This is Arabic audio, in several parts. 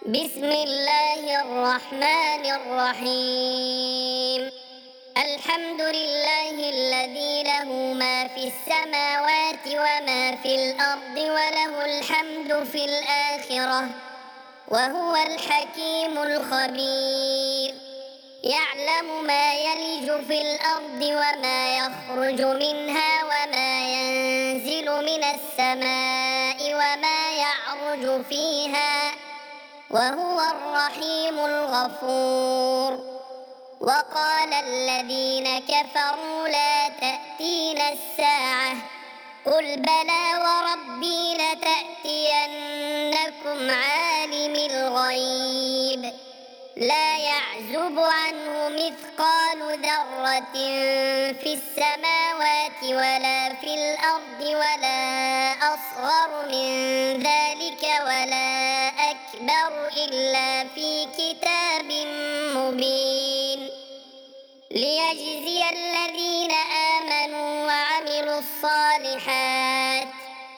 بسم الله الرحمن الرحيم. الحمد لله الذي له ما في السماوات وما في الأرض وله الحمد في الآخرة وهو الحكيم الخبير. يعلم ما يلج في الأرض وما يخرج منها وما ينزل من السماء وما يعرج فيها وهو الرحيم الغفور. وقال الذين كفروا لا تأتينا الساعة قل بلى وربي لتأتينكم عالم الغيب لا يعزب عنه مثقال ذرة في السماوات ولا في الأرض ولا أصغر من ذلك ولا أكبر إلا في كتاب مبين ليجزي الذين آمنوا وعملوا الصالحات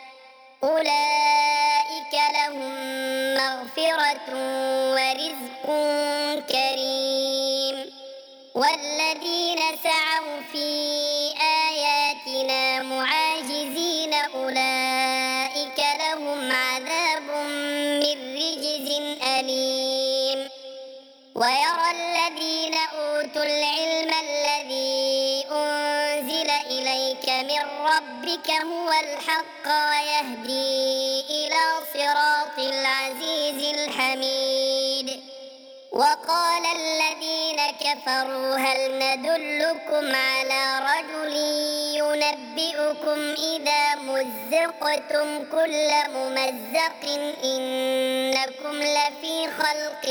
أولئك لهم مغفرة ورزق كريم. والذين سعوا في آياتنا معاجزين أولئك لهم عذاب من رجز أليم. ويرى الذين أوتوا العلم الذي أنزل إليك من ربك هو الحق ويهدي إلى صراط العزيز الحميد. وقال الذين كفروا هل ندلكم على رجل ينبئكم إذا مزقتم كل ممزق إنكم لفي خلق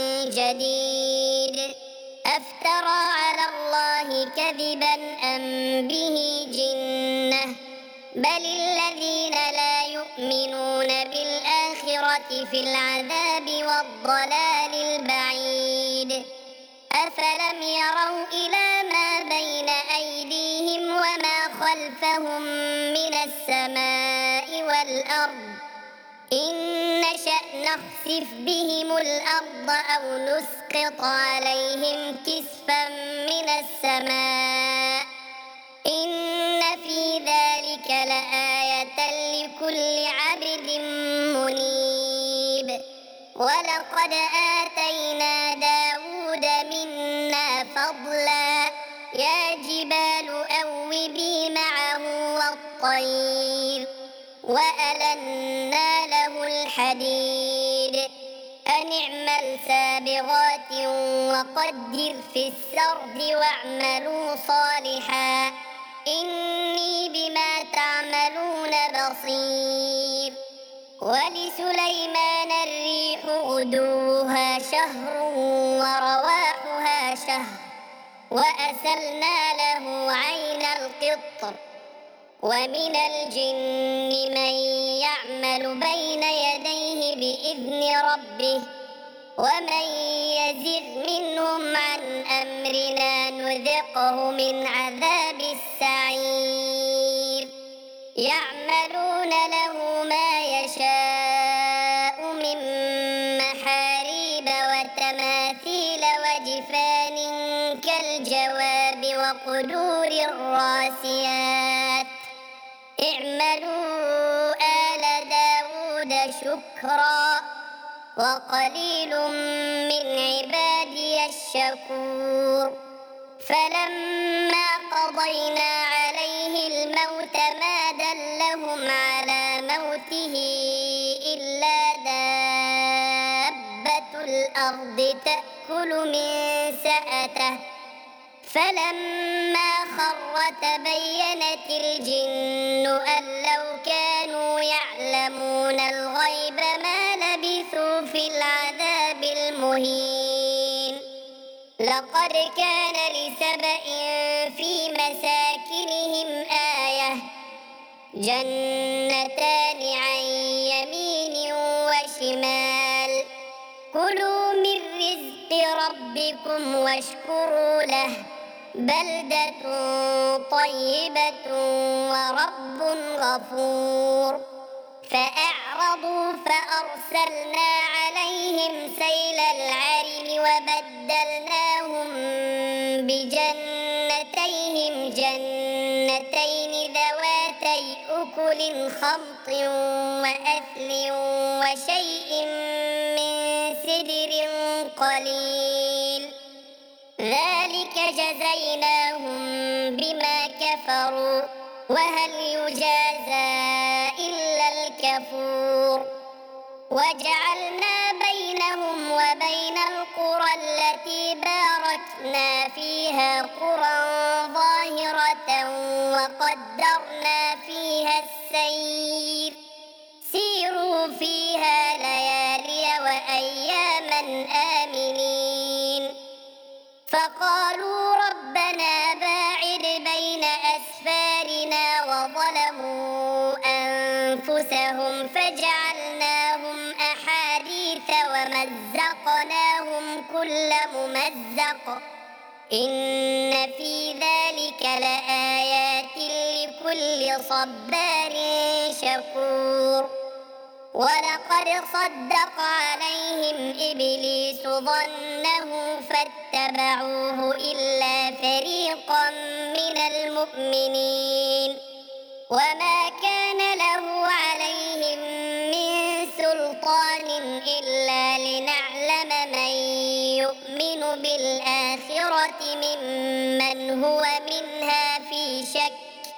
جديد أفترى على الله كذبا أم به جنة بل الذين لا يؤمنون بالآخرة في العذاب والضلال البعيد. أفلم يروا إلى ما بين أيديهم وما خلفهم من السماء والأرض إن نشأ نخسف بهم الأرض أو نسقط عليهم كسفا من السماء إن في ذلك لآية لكل عبد منيب. ولقد آتينا داود منا فضلا يا جبال أوبي معه والطير وألنا له الحديد أن اعمل سابغات وقدر في السرد واعملوا صالحا إني بما تعملون بصير. ولسليمان الريح غدوها شهر ورواحها شهر وأسلنا له عين القطر ومن الجن من يعمل بين يديه بإذن ربه ومن يزغ منهم عن أمرنا نذقه من عذاب السعير. يعملون له ما يشاء من محاريب وتماثيل وجفان كالجواب وقدور الراسيات اعملوا آل داود شكرا وقليل من عبادي الشكور. فلما قضينا عليه الموت ما دلهم على موته إلا دابة الأرض تأكل من سأته فلما خر تبينت الجن أن لو كانوا يعلمون الغيب ما لبثوا في العذاب المهين. لقد كان لسبإ في مساكنهم آية جنتان عن يمين وشمال كلوا من رزق ربكم واشكروا له بلدة طيبة ورب غفور. فأعرضوا فأرسلنا عليهم وبدلناهم بجنتيهم جنتين ذواتي أكل خمط وأثل وشيء من سدر قليل ذلك جزيناهم بما كفروا وهل يجازى إلا الكفور وجعلنا بينهم وبين القرى التي باركنا فيها قرى ظاهرة وقدرنا فيها السير سيروا فيها ليالي وأياما آمنين فقالوا ربنا باعد بين أسفارنا وظلموا أنفسهم فجعلناهم أحاديث ومزقناهم كل ممزق إن في ذلك لآيات لكل صبار شكور ولقد صدق عليهم إبليس ظنه فاتبعوه إلا فريقا من المؤمنين وما كان له عليهم من سلطان إلا لنعلم من يؤمن بالآخرة ممن هو منها في شك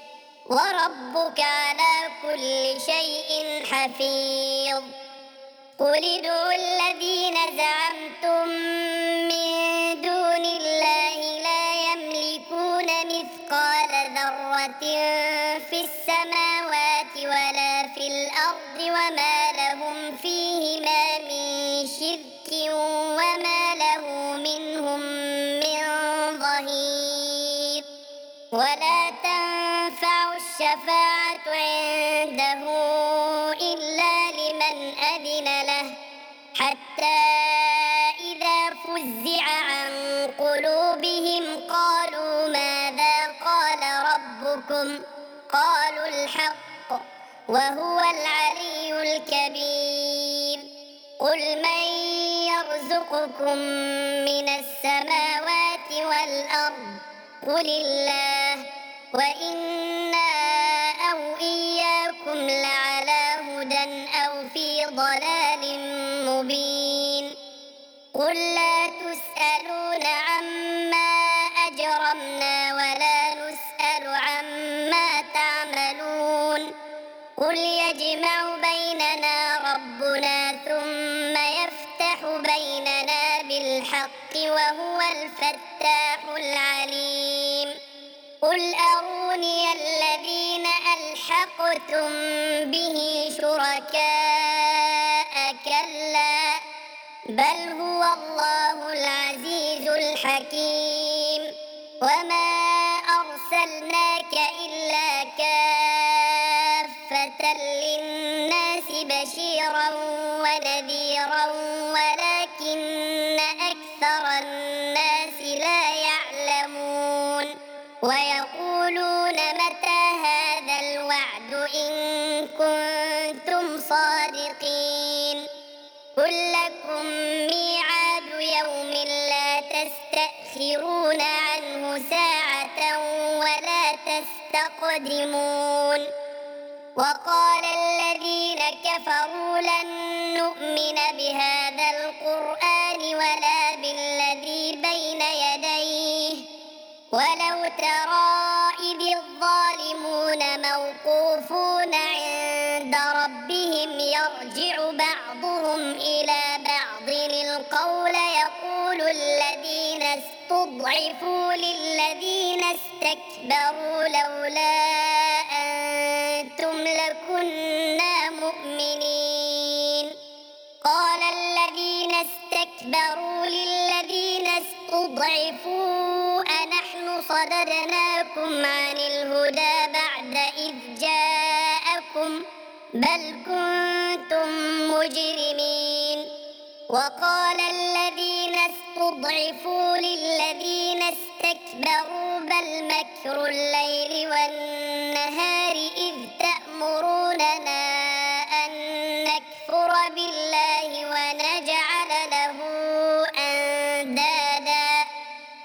وربك على كل شيء حفيظ قل ادعوا الذين زعمتم من دون الله لا يملكون مثقال ذرة في السماوات ولا في الأرض وما لهم فيهما من شرك وما له منهم من ظهير ولا تنفع الشفاعة عنده إلا لمن أذن له حتى إذا فزع عن قلوبهم قالوا ماذا قال ربكم قالوا الحق وهو العلي الكبير قل من يرزقكم من السماوات والأرض قل الله وإنا أو إياكم لعلى هدى أو في ضلال مبين قل لا تسألون عما أجرمنا ولا نسأل عما تعملون قل يجمع بيننا ربنا ثم يفتح بيننا بالحق وهو الفتاح العليم قل أروني الذين ألحقتم به شركاء كلا بل هو الله العزيز الحكيم وما أرسلناك إلا كافة للناس بشيرا ونذيرا ولكن أكثر الناس لا يعلمون ويقولون متى هذا الوعد إن كنتم صادقين قل لكم ميعاد يوم لا تستأخرون عنه ساعة ولا تستقدمون وقال الذين كفروا لن نؤمن بهذا القرآن ولا بالذي بين يديه ولو ترى إذ الظالمون موقوفون عند ربهم يرجع بعضهم إلى بعض القول يقول الذين استضعفوا للذين استكبروا لولا أنتم لكنا مؤمنين قال الذين استكبروا للذين استضعفوا أنحن صددناكم عن الهدى بعد إذ جاءكم بل كنتم مجرمين وقال الذين استضعفوا للذين استكبروا بل مكر الليل والنهار إذ تأمروننا أن نكفر بالله ونجعل له أندادا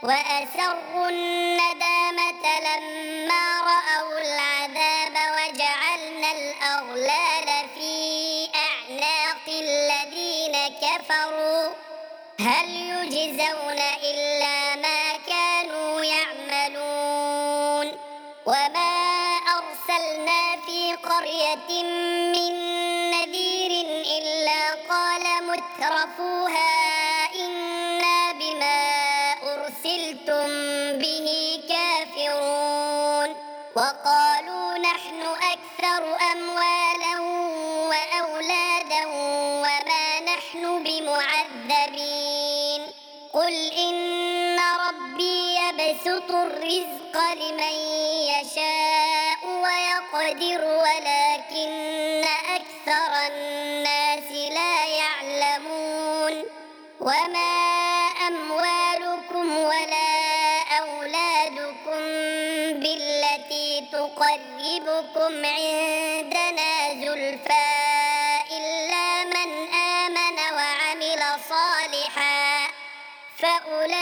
وأسروا الندامة لما رأوا العذاب وجعلنا الأغلال في أعناق الذين كفروا هل يجزون إلا ما كانوا يعملون وما أرسلنا في قرية من نذير إلا قال مترفوها إنا بما أرسلتم به كافرون وقالوا نحن أكثر أموالا وأولادا وما نحن بمعذبين قل إن ربي يبسط الرزق لمن يشاء ويقدر ولكن أكثر الناس لا يعلمون وما أموالكم ولا أولادكم بالتي تقربكم عندنا زلفى إلا من آمن وعمل صالحا فأولئك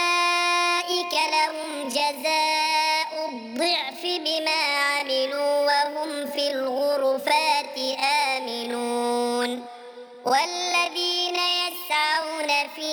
لهم جزاء الضعف بما عملوا وهم في الغرفات آمنون والذين يسعون في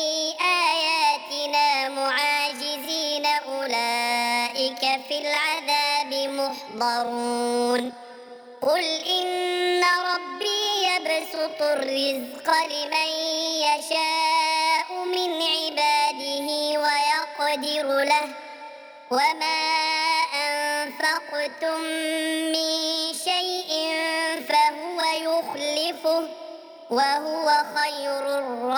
آياتنا معاجزين أولئك في العذاب محضرون قل إن ربي يبسط الرزق لمن يشاء من عباده ويقدر له وما أنفقتم من شيء فهو يخلفه وهو خير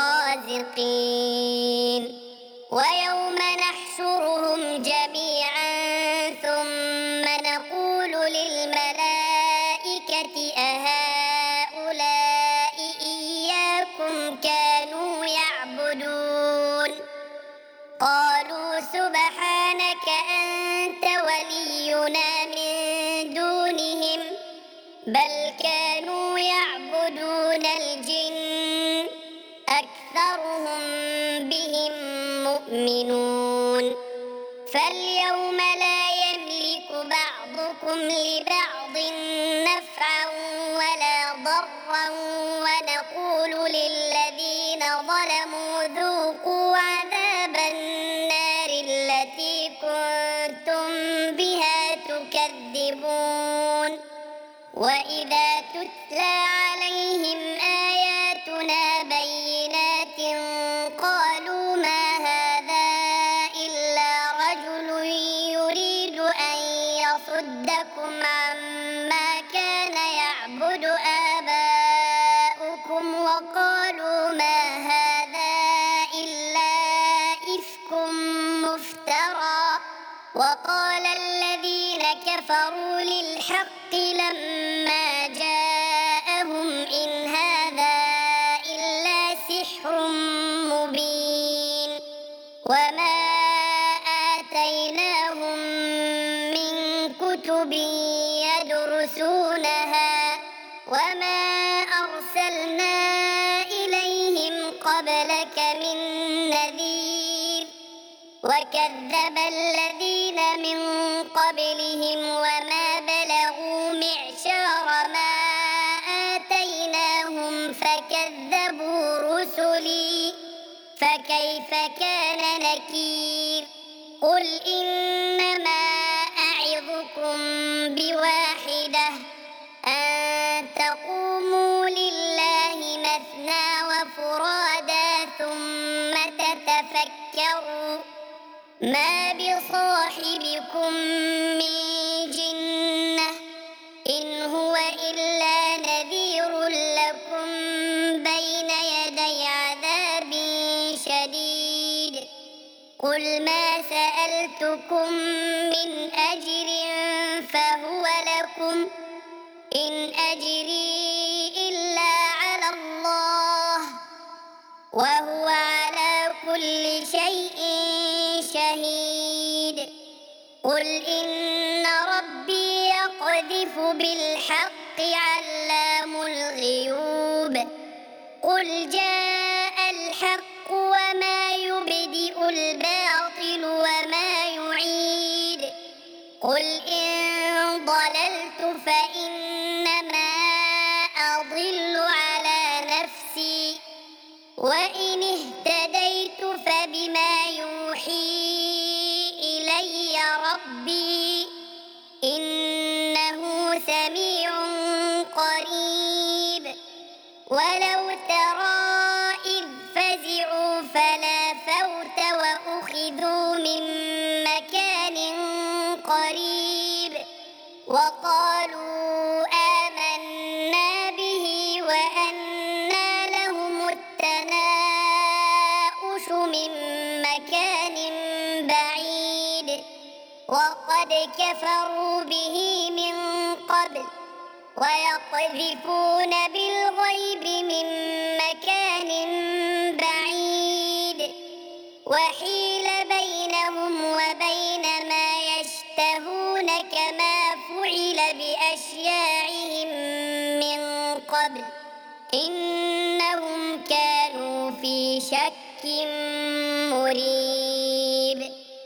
الرازقين ويوم نحشرهم جميعا ثم نقول للملائكة أهؤلاء إياكم كانوا يعبدون قالوا سبحانك أنت ولينا من دونهم بل كانوا يعبدون الجن أكثرهم بهم مؤمنون فاليوم لا يملك بعضكم لبعض نفعا ولا ضرا ونقول للذين ظلموا ذوقوا عذاب النار التي كنتم بها تكذبون وإذا تتلى عليهم آياتنا بينات قالوا ما هذا إلا رجل يريد أن يصدكم عما كان يعبد آباؤكم وقالوا ما هذا إلا إفك مفترى وقال الذين كفروا للحق لما جاءهم إن هذا إلا سحر مبين وما آتيناهم من كتب يدرسونها وما أرسلنا إليهم قبلك من نذير وكذب الذين من قبلهم وما بلغوا معشار ما آتيناهم فكذبوا رسلي فكيف كان نكير قل إنما أعظكم بواحدة أن تقوموا لله مثنى وفرادا ثم تتفكروا ما بصاحبكم من جنة إن هو إلا نذير لكم بين يدي عذاب شديد قل ما سألتكم من أجر فهو لكم إن أجري إلا على الله وهو على كل شيء شهيد قل إن ربي يقذف بالحق علام الغيوب قل جاء الحق وما يبدئ الباطل وإن اهتديت فبما يوحي إلي ربي إنه سميع قريب. ولو ترى إذ فزعوا فلا فوت وأخذوا من مكان قريب وقالوا آمنا به وأنى لهم التناؤش من مكان بعيد وقد كفروا به من قبل ويقذفون بالغيب من مكان بعيد وحيل بينهم وبين ما يشتهون كما فعل بأشياعهم من قبل إنهم كانوا في شك